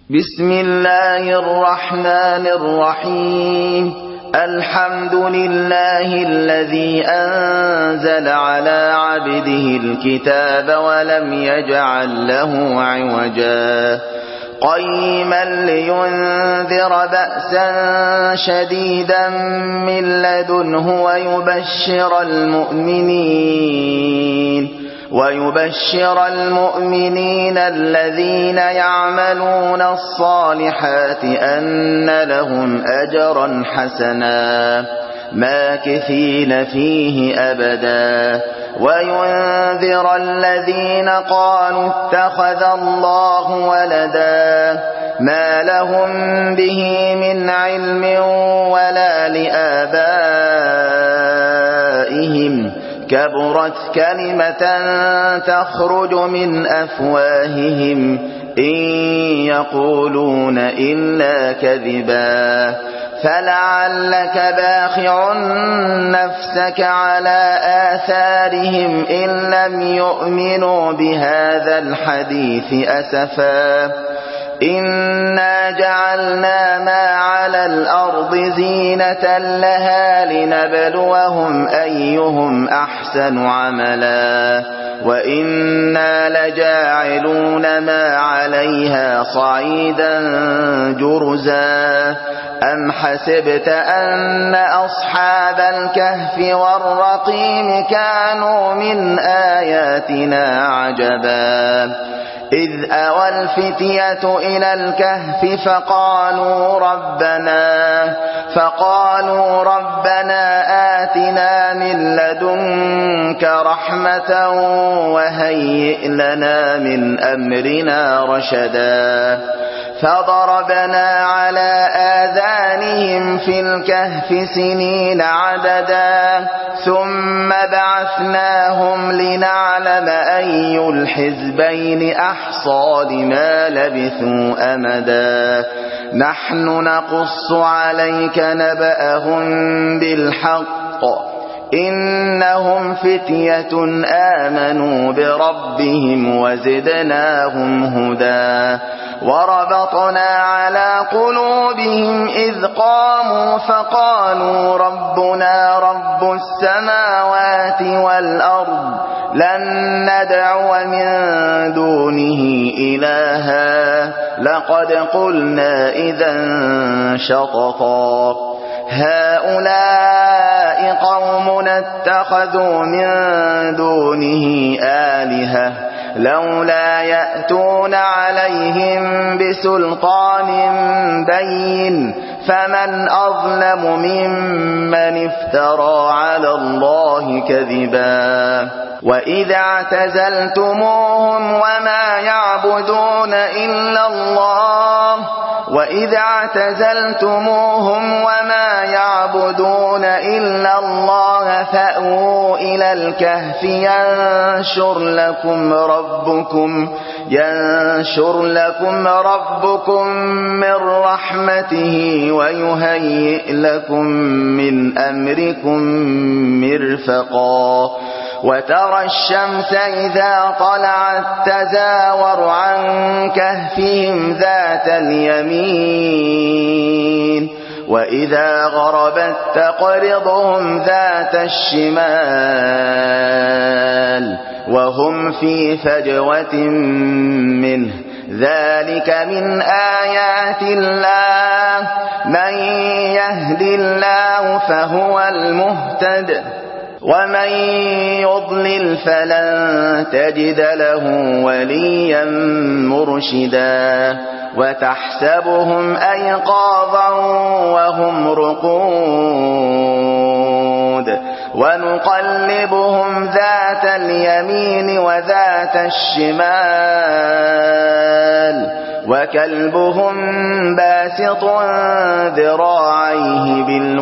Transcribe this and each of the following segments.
بسم الله الرحمن الرحيم. الحمد لله الذي أنزل على عبده الكتاب ولم يجعل له عوجا قيما لينذر بأسا شديدا من لدنه ويبشر المؤمنين الذين يعملون الصالحات أن لهم أجرا حسنا ماكثين فيه أبدا وينذر الذين قالوا اتخذ الله ولدا ما لهم به من علم ولا لآبائهم كبرت كلمة تخرج من أفواههم إن يقولون إلا كذبا فلعلك باخع نفسك على آثارهم إن لم يؤمنوا بهذا الحديث أسفا إنا جعلنا ما على الأرض زينة لها لنبلوهم أيهم أحسن عملا وإنا لجاعلون ما عليها صعيدا جرزا أم حسبت أن أصحاب الكهف والرقيم كانوا من آياتنا عجبا إذ أوى الفتية إلى الكهف فقالوا ربنا آتنا من لدنك رحمة وهيئ لنا من أمرنا رشدا فضربنا على آذانهم في الكهف سنين عددا ثم بعثناهم لنعلم أي الحزبين أحصى لما لبثوا أمدا نحن نقص عليك نبأهم بالحق إنهم فتية آمنوا بربهم وزدناهم هدى وربطنا على قلوبهم إذ قاموا فقالوا ربنا رب السماوات والأرض لن ندعو من دونه إلها لقد قلنا إذا شططا هؤلاء قومنا اتخذوا من دونه آلهة لولا يأتون عليهم بسلطان بين فمن أظلم ممن افترى على الله كذبا وإذا اعتزلتموهم وما يعبدون إلا الله فأووا إلى الكهف ينشر لكم ربكم من رحمته ويهيئ لكم من أمركم مرفقا وترى الشمس إذا طلعت تزاور عن كهفهم ذات اليمين وإذا غربت تقرضهم ذات الشمال وهم في فجوة منه ذلك من آيات الله من يهد الله فهو المهتد ومن يضلل فلن تجد له وليا مرشدا وتحسبهم أيقاظا وهم رقود ونقلبهم ذات اليمين وذات الشمال وكلبهم باسط ذراعيه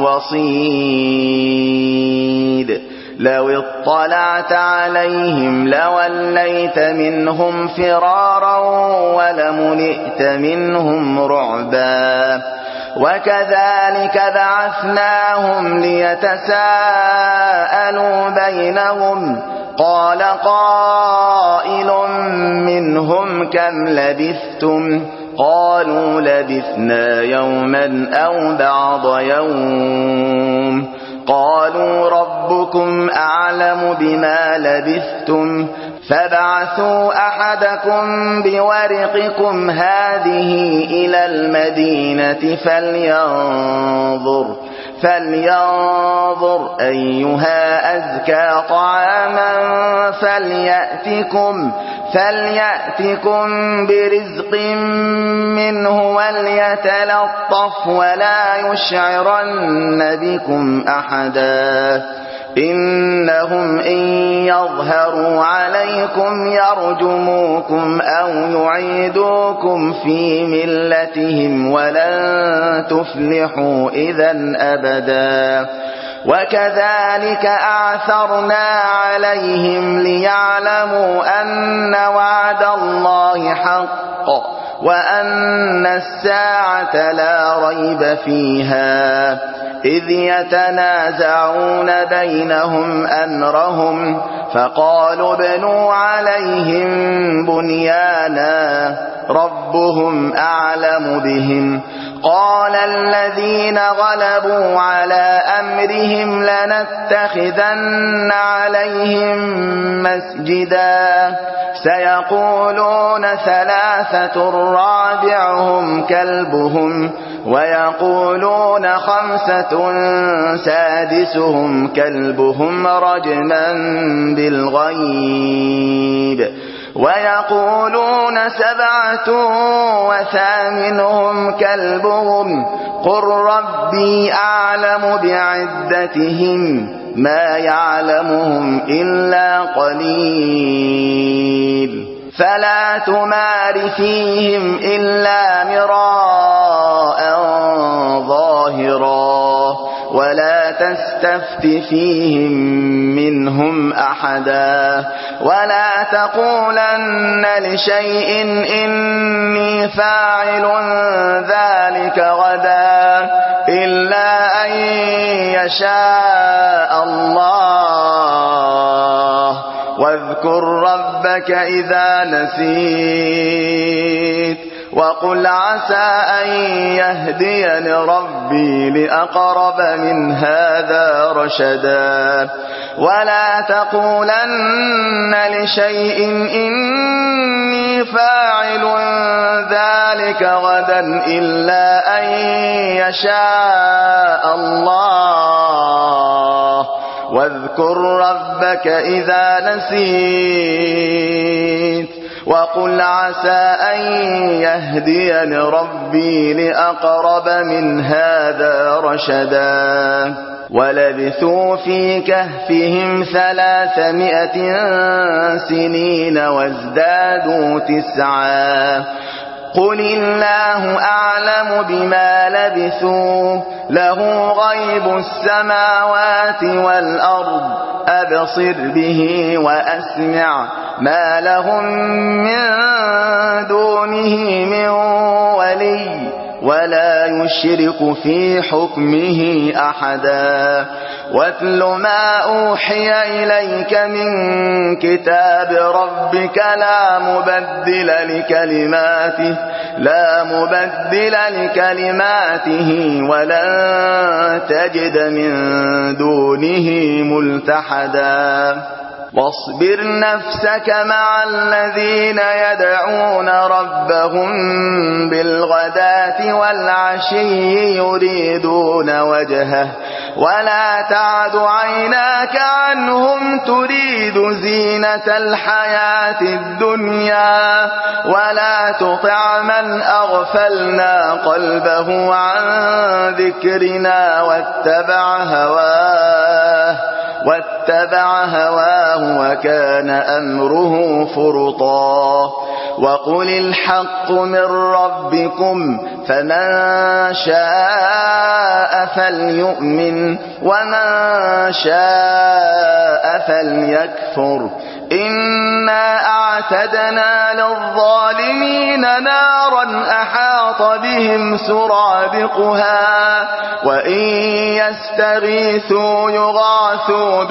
بالوصيد لو اطلعت عليهم لوليت منهم فرارا ولملئت منهم رعبا وكذلك بعثناهم ليتساءلوا بينهم قال قائل منهم كم لبثتم قالوا لبثنا يوما أو بعض يوم قالوا ربكم أعلم بما لبثتم فابعثوا أحدكم بورقكم هذه إلى المدينة فلينظر أيها أزكى طعاما فليأتكم برزق منه وليتلطف ولا يشعرن بكم أحدا إنهم إن يظهروا عليكم يرجموكم أو يعيدوكم في ملتهم ولن تفلحوا إذا أبدا وكذلك أعثرنا عليهم ليعلموا أن وعد الله حق وأن الساعة لا ريب فيها إذ يتنازعون بينهم أمرهم فقالوا ابنوا عليهم بنيانا ربهم أعلم بهم قال الذين غلبوا على أمرهم لنتخذن عليهم مسجدا سيقولون ثلاثة رابعهم كلبهم ويقولون خمسة سادسهم كلبهم رجما بالغيب ويقولون سبعة وثامنهم كلبهم قل ربي أعلم بعدتهم ما يعلمهم إلا قليل فلا تمار فيهم إلا مراء ظاهرا ولا تستفت فيهم منهم أحدا ولا تقولن لشيء إني فاعل ذلك غدا إلا أن يشاء الله واذكر ربك إذا نسيت وقل عسى أن يهديني ربي لأقرب من هذا رشدا ولا تقولن لشيء إني فاعل ذلك غدا إلا أن يشاء الله واذكر ربك إذا نسيت وقل عسى أن يهديني ربي لأقرب من هذا رشدا ولبثوا في كهفهم 300 سنين وازدادوا 9 قل الله أعلم بما لبثوا له غيب السماوات والأرض أبصر به وأسمع ما لهم من دونه من ولي ولا يشرك في حكمه أحدا واتل ما أوحي إليك من كتاب ربك لا مبدل لكلماته ولن تجد من دونه ملتحدا واصبر نفسك مع الذين يدعون ربهم بالغداة والعشي يريدون وجهه ولا تعد عيناك عنهم تريد زينة الحياة الدنيا ولا تطع من أغفلنا قلبه عن ذكرنا واتبع هواه وكان أمره فرطا وقل الحق من ربكم فمن شاء فليؤمن ومن شاء فليكفر إنا أعتدنا للظالمين نارا أحاط بهم سرادقها وإن يستغيثوا يغاثوا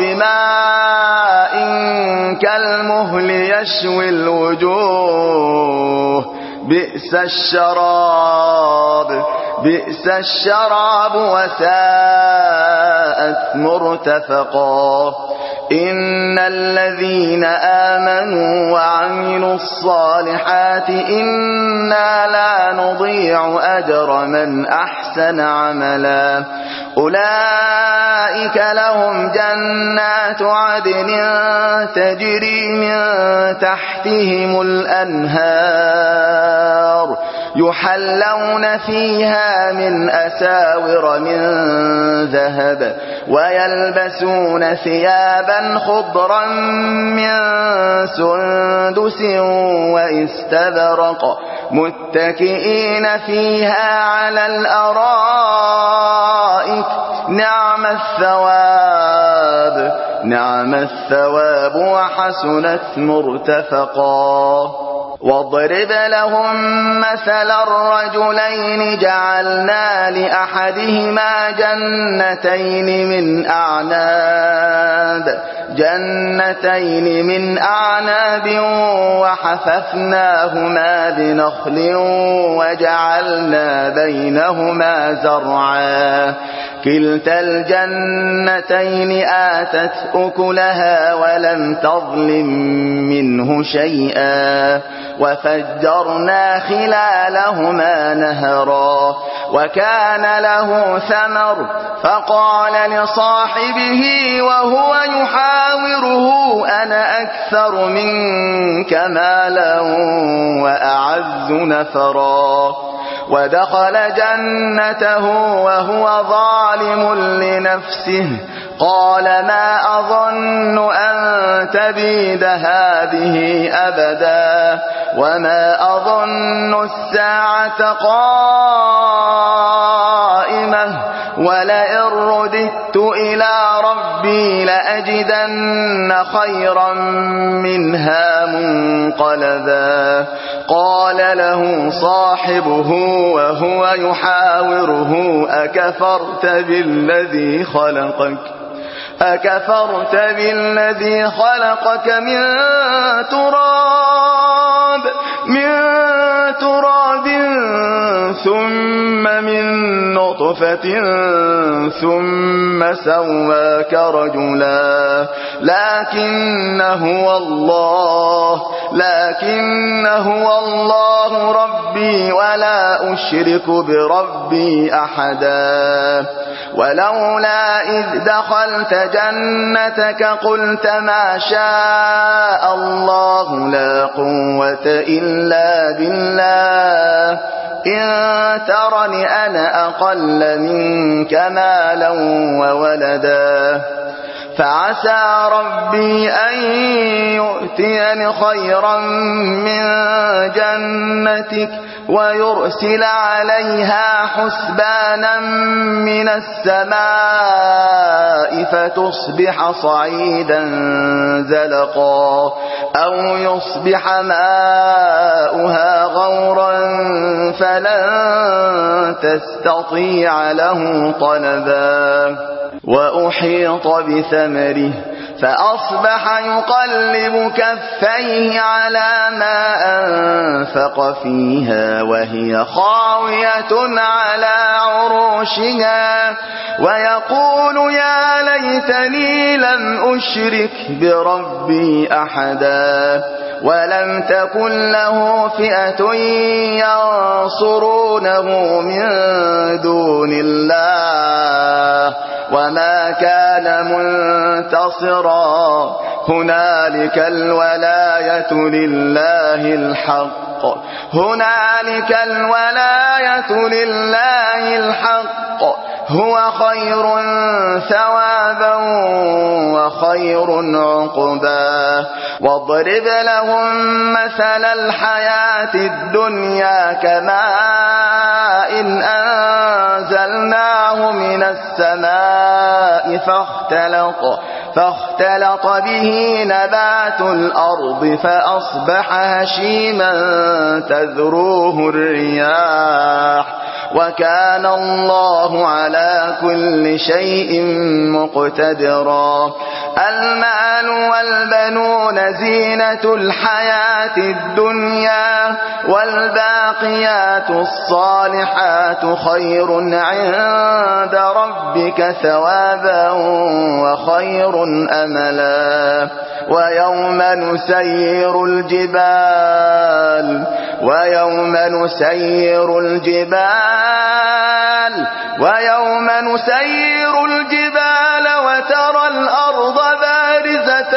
بماء كالمهل يشوي الوجوه بئس الشراب وساءت مرتفقا إن الذين آمنوا وعملوا الصالحات إنا لا نضيع أجر من أحسن عملا أولئك لهم جنات عدن تجري من تحتهم الأنهار يحلون فيها من أساور من ذهب ويلبسون ثيابا خضرا من سندس واستبرق متكئين فيها على الأرائك نعم الثواب وحسنت مرتفقا واضرب لهم مثل الرجلين جعلنا لأحدهما جنتين من أعناب وحففناهما بنخل وجعلنا بينهما زرعا كلتا الجنتين آتت أكلها ولم تظلم منه شيئا وفجرنا خلالهما نهرا وكان له ثمر فقال لصاحبه وهو يحاوره أنا أكثر منك مالا وأعز نفرا ودخل جنته وهو ظالم لنفسه قال ما أظن أن تبيد هذه أبدا وما أظن الساعة قائمة ولئن رددت إلى ربي لأجدن خيرا منها منقلبا قال له صاحبه وهو يحاوره أكفرت بالذي خلقك من تراب ثم من نطفة ثم سواك رجلا لكن هو الله ربي ولا أشرك بربي أحدا ولولا إذ دخلت جنتك قلت ما شاء الله لا قوة إلا بالله إن ترني أنا أقل منك مالا وولدا فعسى ربي أن يؤتيني خيرا من جنتك ويرسل عليها حسبانا من السماء فتصبح صعيدا زلقا أو يصبح ماؤها غورا فلن تستطيع له طلبا وأحيط بثمره فأصبح يقلب كفيه على ما أنفق فيها وهي خاوية على عروشها ويقول يا ليتني لم أشرك بربي أحدا ولم تكن له فئة ينصرونه من دون الله وما كان منتصرا هنالك الولاية لله الحق هو خير ثوابا وخير عقبا واضرب لهم مثل الحياة الدنيا كماء إن أنزلناه من السماء فاختلط به نبات الأرض فأصبح هشيما تذروه الرياح وكان الله على كل شيء مقتدرا. المال والبنون زينة الحياة الدنيا والباقيات الصالحات خير عند ربك ثوابا وخير أملا. ويوم نسير الجبال وترى الأرض بارزة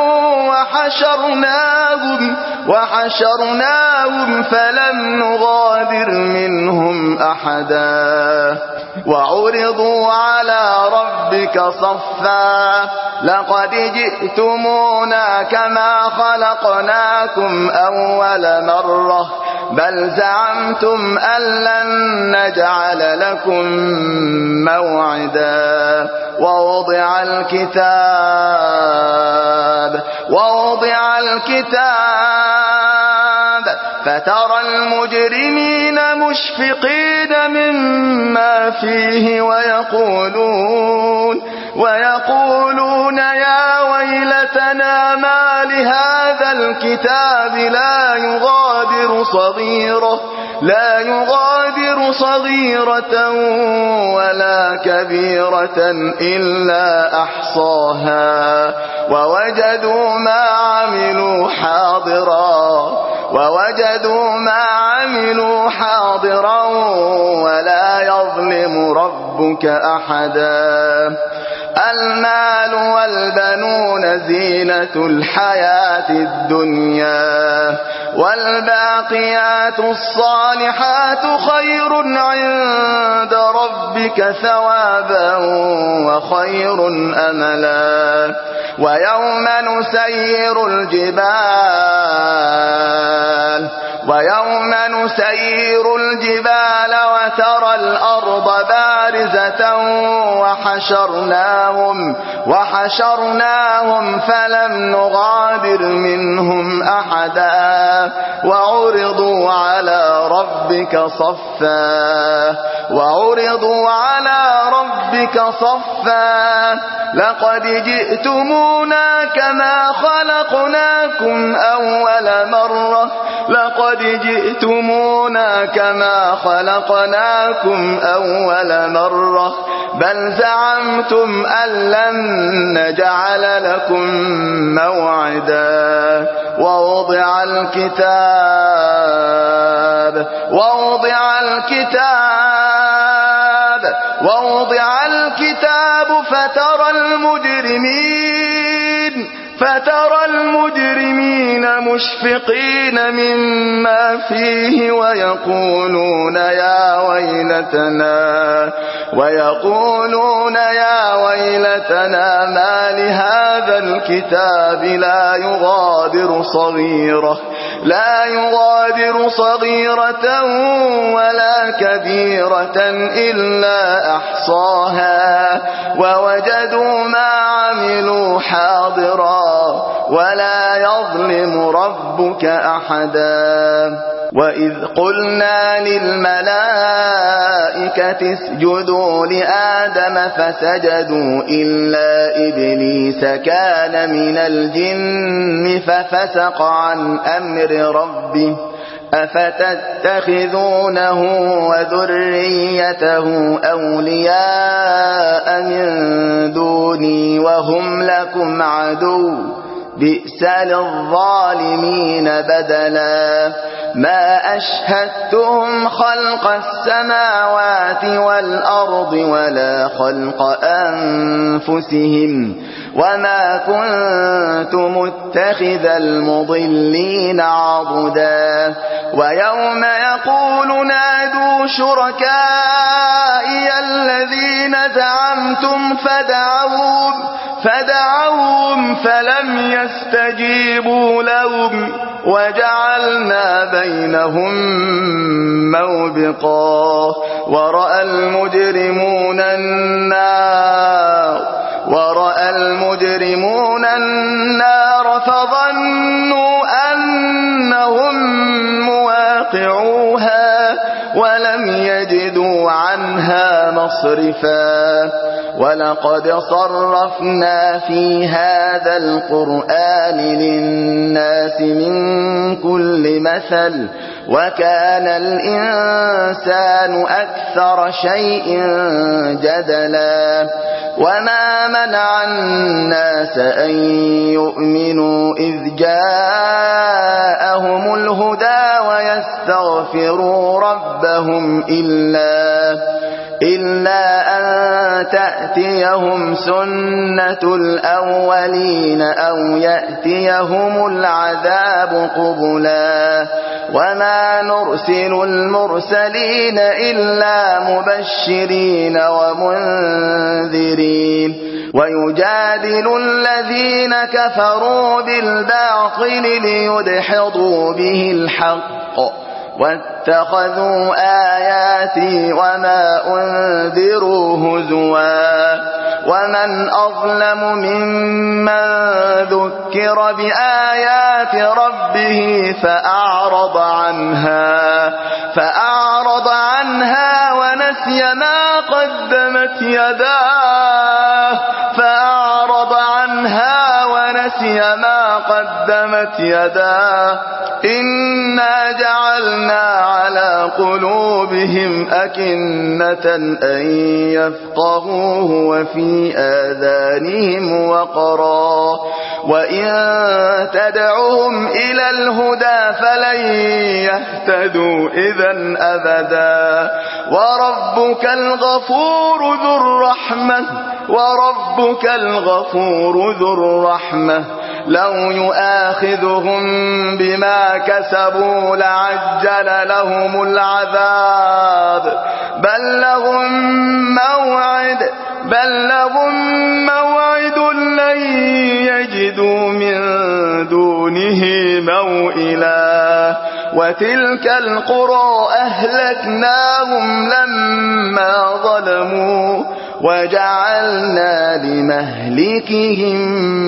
وحشرناهم فلم نغادر منهم أحدا. وعرضوا على ربك صفا لقد جئتمونا كما خلقناكم أول مرة بل زعمتم أن لن نجعل لكم موعدا. ووضع الكتاب فترى المجرمين مشفقين مما فيه ويقولون يا ويلتنا ما لهذا الكتاب لا يغادر صغيرة ولا كبيرة إلا أحصاها ووجدوا ما عملوا حاضرا ولا يظلم ربك أحدا. المال والبنون زينة الحياة الدنيا والباقيات الصالحات خير عند ربك ثوابا وخير أملا. ويوم نسير الجبال وترى الأرض بارزة وحشرناهم فلم نغادر منهم أحدا. وعرضوا على ربك صفا لقد جئتمونا كما خلقناكم أول مرة بل زعمتم أن لن نجعل لكم موعدا. ووضع الكتاب فترى المجرمين مشفقين مما فيه ويقولون يا ويلتنا ما لهذا الكتاب لا يغادر صغيرة ولا كبيرة إلا أحصاها ووجدوا ما عملوا حاضرا ولا يظلم ربك أحدا. وإذ قلنا للملائكة اسجدوا لآدم فسجدوا إلا إبليس كان من الجن ففسق عن أمر ربه أفتتخذونه وذريته أولياء من دوني وهم لكم عدو بئس للظالمين بدلا. ما أشهدتهم خلق السماوات والأرض ولا خلق أنفسهم وما كنت متخذ المضلين عضدا. ويوم يقول نادوا شركائي الذين زعمتم فدعوهم فلم يستجيبوا لهم وجعلنا بينهم موبقا. ورأى المجرمون النار فظنوا أنهم مواقعوها ولم فلم يجدوا عنها مصرفا ولقد صرفنا في هذا القرآن للناس من كل مثل وكان الإنسان أكثر شيء جدلا وما منع الناس أن يؤمنوا إذ جاءهم الهدى ويستغفروا ربهم إلا أن تأتيهم سنة الأولين أو يأتيهم العذاب قبلا وما نرسل المرسلين إلا مبشرين ومنذرين ويجادل الذين كفروا بالباطل ليدحضوا به الحق واتخذوا آياتي وما أنذروا هزوا ومن أظلم ممن ذكر بآيات ربه فأعرض عنها ونسي ما قدمت يداه إنا جعلنا على قلوبهم أكنة أن يفقهوه وفي آذانهم وقرا وإن تدعوهم إلى الهدى فلن يهتدوا إذا أبدا وربك الغفور ذو الرحمة لو يؤاخذهم بما كسبوا لعجل لهم العذاب بل لهم موعد لن يجدوا من دونه موئلا وتلك القرى أهلكناهم لما ظلموا وجعلنا لمهلكهم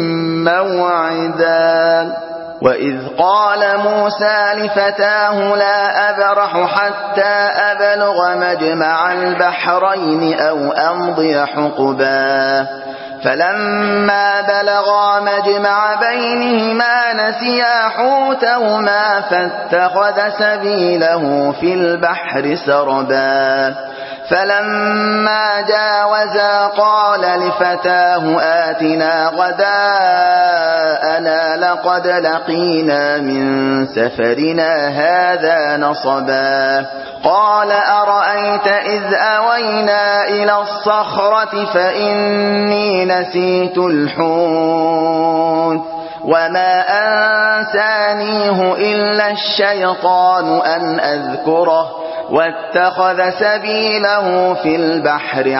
موعدا وإذ قال موسى لفتاه لا أبرح حتى أبلغ مجمع البحرين أو أمضي حقبا فلما بلغا مجمع بينهما نسيا حوتهما فاتخذ سبيله في البحر سربا فلما جاوزا قال لفتاه آتنا غداءنا لقد لقينا من سفرنا هذا نصبا قال أرأيت إذ أوينا إلى الصخرة فإني نسيت الحوت وما أنسانيه إلا الشيطان أن أذكره واتخذ سبيله في البحر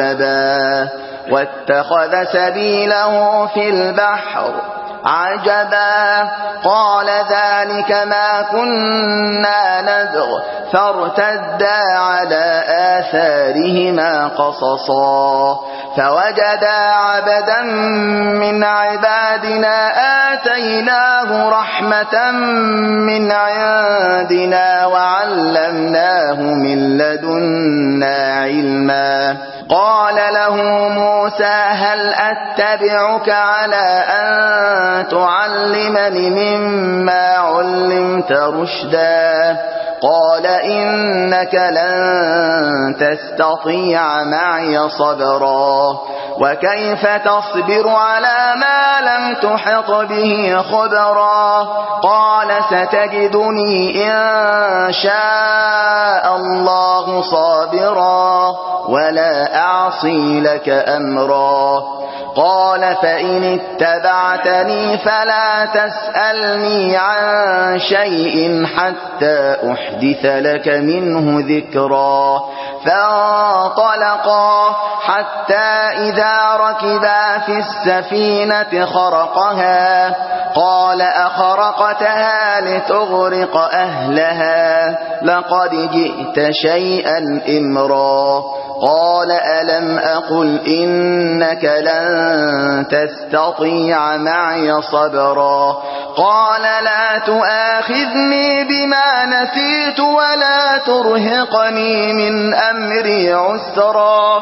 عجبا قال ذلك ما كنا نبغ فارتدا على آثارهما قصصا فوجدا عبدا من عبادنا آتيناه رحمة من عندنا وعلمناه من لدنا علما قال له موسى هل أتبعك على أن تعلمني مما علمت رشدا قال إنك لن تستطيع معي صبرا وكيف تصبر على ما لم تحط به خبرا قال ستجدني إن شاء الله صابرا ولا أعصي لك أمرا قال فإن اتبعتني فلا تسألني عن شيء حتى أحدث لك منه ذكرا فانطلقا حتى إذا ركبا في السفينة خرقها قال أخرقتها لتغرق أهلها لقد جئت شيئا إمرا قال ألم أقل إنك لن تستطيع معي صبرا قال لا تؤاخذني بما نسيت ولا ترهقني من أمري عسرا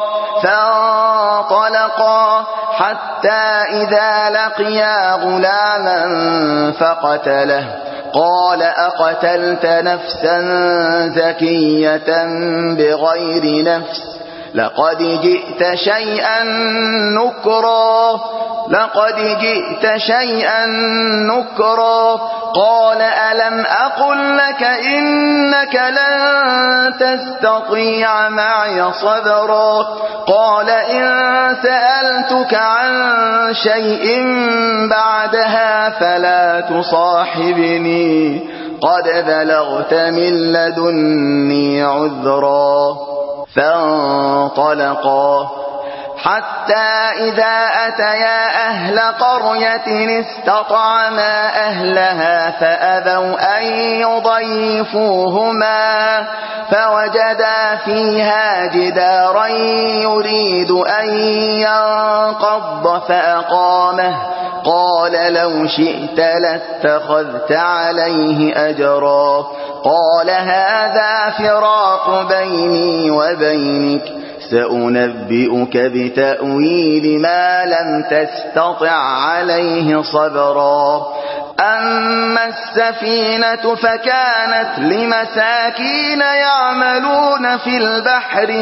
فانطلقا حتى إذا لقيا غلاما فقتله قال أقتلت نفسا زكية بغير نفس لقد جئت شيئا نكرا قال ألم أقل لك إنك لن تستطيع معي صبرا قال إن سألتك عن شيء بعدها فلا تصاحبني قد بلغت من لدني عذرا فانطلقا حتى إذا أتيا أهل قرية استطعما أهلها فأبوا أن يضيفوهما فوجدا فيها جدارا يريد أن ينقض فأقامه قال لو شئت لاتخذت عليه أجرا قال هذا فراق بيني وبينك سأنبئك بتأويل ما لم تستطع عليه صبرا أما السفينة فكانت لمساكين يعملون في البحر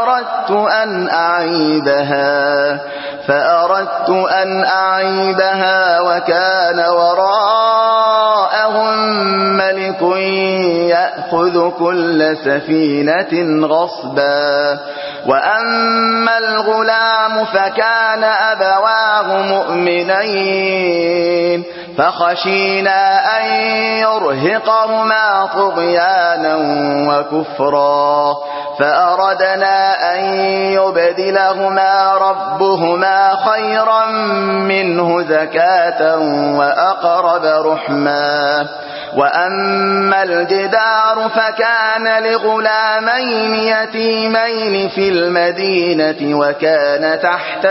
فأردت أن أعيبها وكان وراءهم ملك يأخذ كل سفينة غصبا وأما الغلام فكان أبواه مؤمنين فخشينا أن يرهقهما طغيانا وكفرا فأردنا أن يبدلهما ربهما خيرا منه زكاة وأقرب رحما وأما الجدار فكان لغلامين يتيمين في المدينة وكان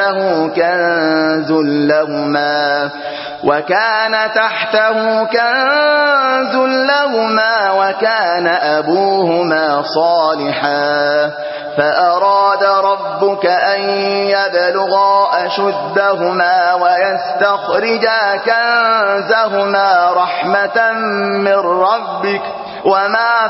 تحته كنز لهما وكان أبوهما صالحا فأراد ربك أن يبلغا أشدهما ويستخرجا كنزهما رحمة من ربك وما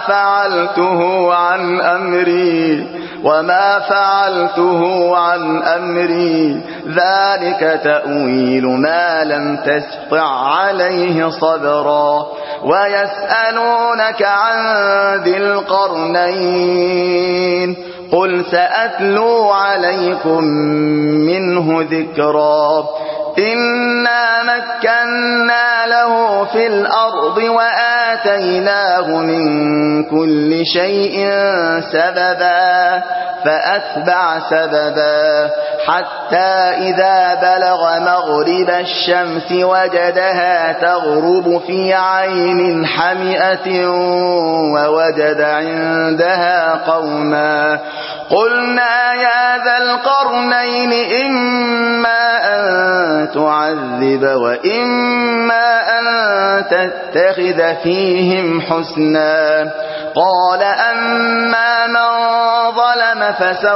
فعلته عن أمري ذلك تأويل ما لم تستطع عليه صبرا ويسألونك عن ذي القرنين قل سأتلو عليكم منه ذكرا إنا مكنا له في الأرض وآتيناه من كل شيء سببا فأتبع سببا حتى إذا بلغ مغرب الشمس وجدها تغرب في عين حمئة ووجد عندها قوما قلنا يا ذا القرنين إما أن تعذب وإما أن تتخذ فيهم حسنا قال أما من ظلم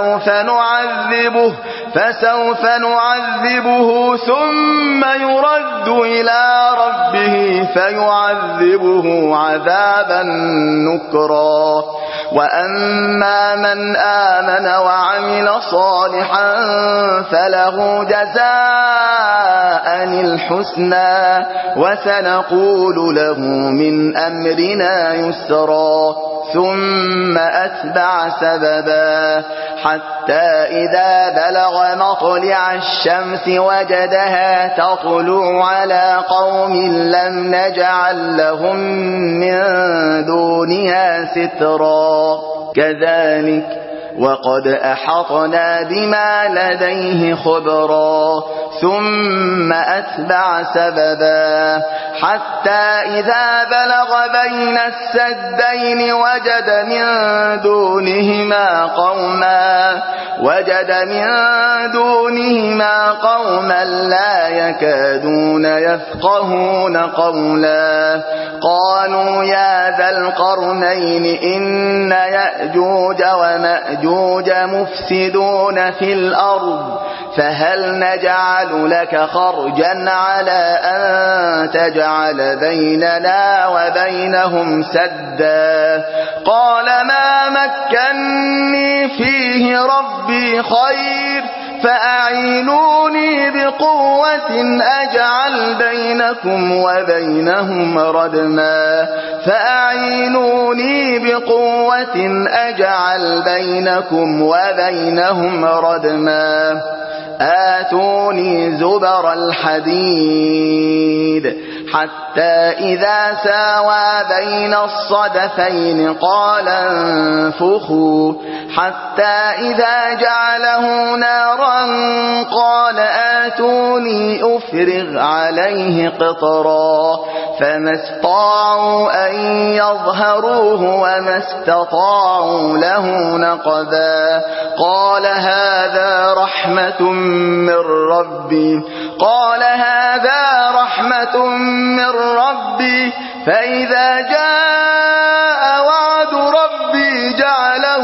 فسوف نعذبه ثم يرد إلى ربه فيعذبه عذابا نكرا وأما من آمن وعمل صالحا فله جزاء الحسنى وسنقول له من أمرنا يسرا ثم أتبع سببا حتى إذا بلغ مطلع الشمس وجدها تطلع على قوم لم نجعل لهم من دونها سترا كذلك وقد أحطنا بما لديه خبرا ثم أتبع سببا حتى إذا بلغ بين السدين وجد من دونهما قوما لا يكادون يفقهون قولا قالوا يا ذا القرنين إن يأجوج ومأجوج مفسدون في الأرض فهل نجعل لك خرجا على أن تجعل بيننا وبينهم سدا قال ما مكني فيه ربي خير فأعينوني بقوة أجعل بينكم وبينهم ردما آتوني زبر الحديد حتى إذا ساوى بين الصدفين قال انفخوا حتى إذا جعله نارا قال آتوني أفرغ عليه قطرا فما استطاعوا أن يظهروه وما استطاعوا له نقبا قال هذا رحمة من ربي فإذا جاء وعد ربي جعله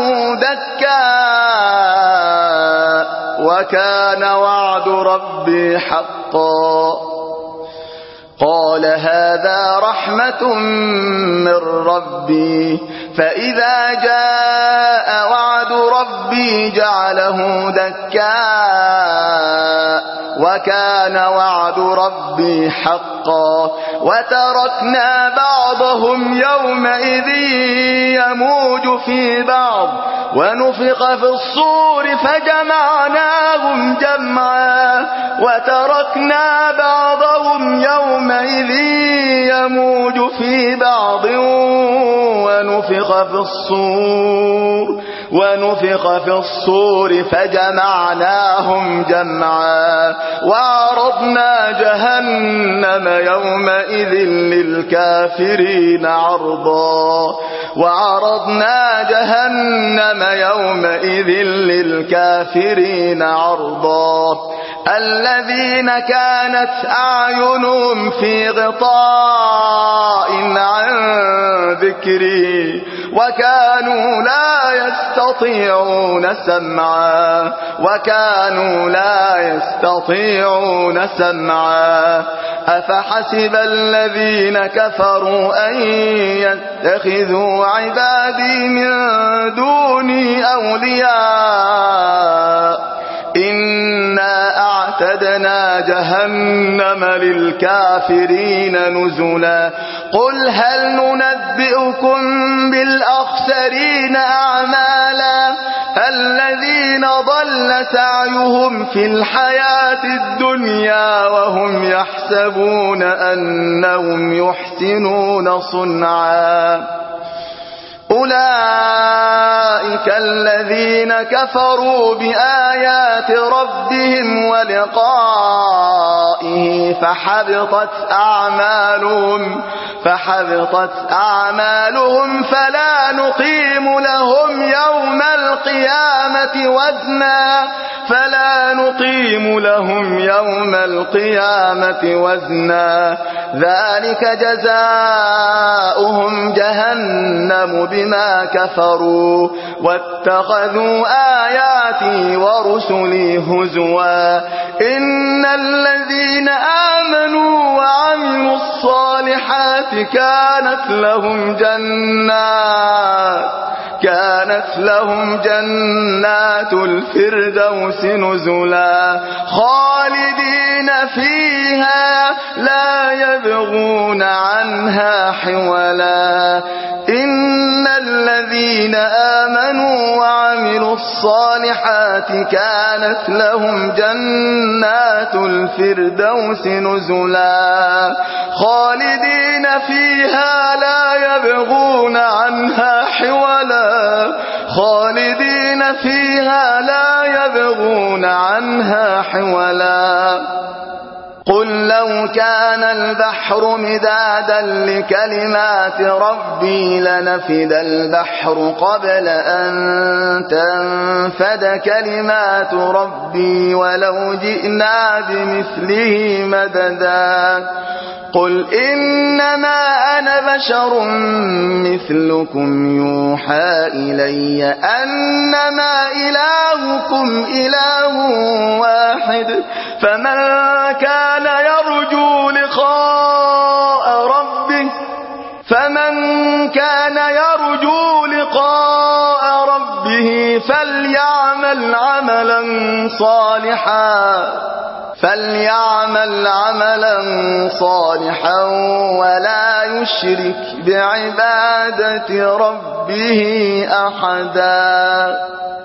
دكاء وكان وعد ربي حقا قال هذا رحمة من ربي فإذا جاء وعد ربي جعله دكاء وكان وعد ربي حقا وتركنا بعضهم يومئذ يموج في بعض ونفخ في الصور فجمعناهم جمعا وتركنا بعضهم يومئذ يموج في بعض ونفخ في الصور فجمعناهم جمعا وعرضنا جهنم يومئذ للكافرين عرضا الذين كانت أعينهم في غطاء عن ذكري وكانوا لا يستطيعون سمعا أفحسب الذين كفروا أن يتخذوا عبادي من دوني أولياء إنا أعتدنا جهنم للكافرين نزلا قل هل ننبئكم بالأخسرين أعمالا الذين ضل سعيهم في الحياة الدنيا وهم يحسبون أنهم يحسنون صنعا أولئك الذين كفروا بآيات ربهم ولقائه فحبطت أعمالهم فلا نقيم لهم يوم القيامة وزنا ذلك جزاؤهم جهنم بما كفروا واتخذوا آياتي ورسلي هزوا إن الذين آمنوا وعملوا الصالحات كانت لهم جنات الفردوس نزلا خالدين فيها لا يبغون عنها حولا إن الذين آمنوا وعملوا الصالحات كانت لهم جنات الفردوس نزلا خالدين فيها لا يبغون عنها حولا خالدين فيها لا يبغون عنها حولا قل لو كان البحر مدادا لكلمات ربي لنفد البحر قبل أن تنفد كلمات ربي ولو جئنا بمثله مددا قل إنما أنا بشر مثلكم يوحى إلي أنما إلهكم إله واحد فمن كان يرجو لقاء ربه فليعمل عملا صالحا ولا يشرك بعبادة ربه أحدا.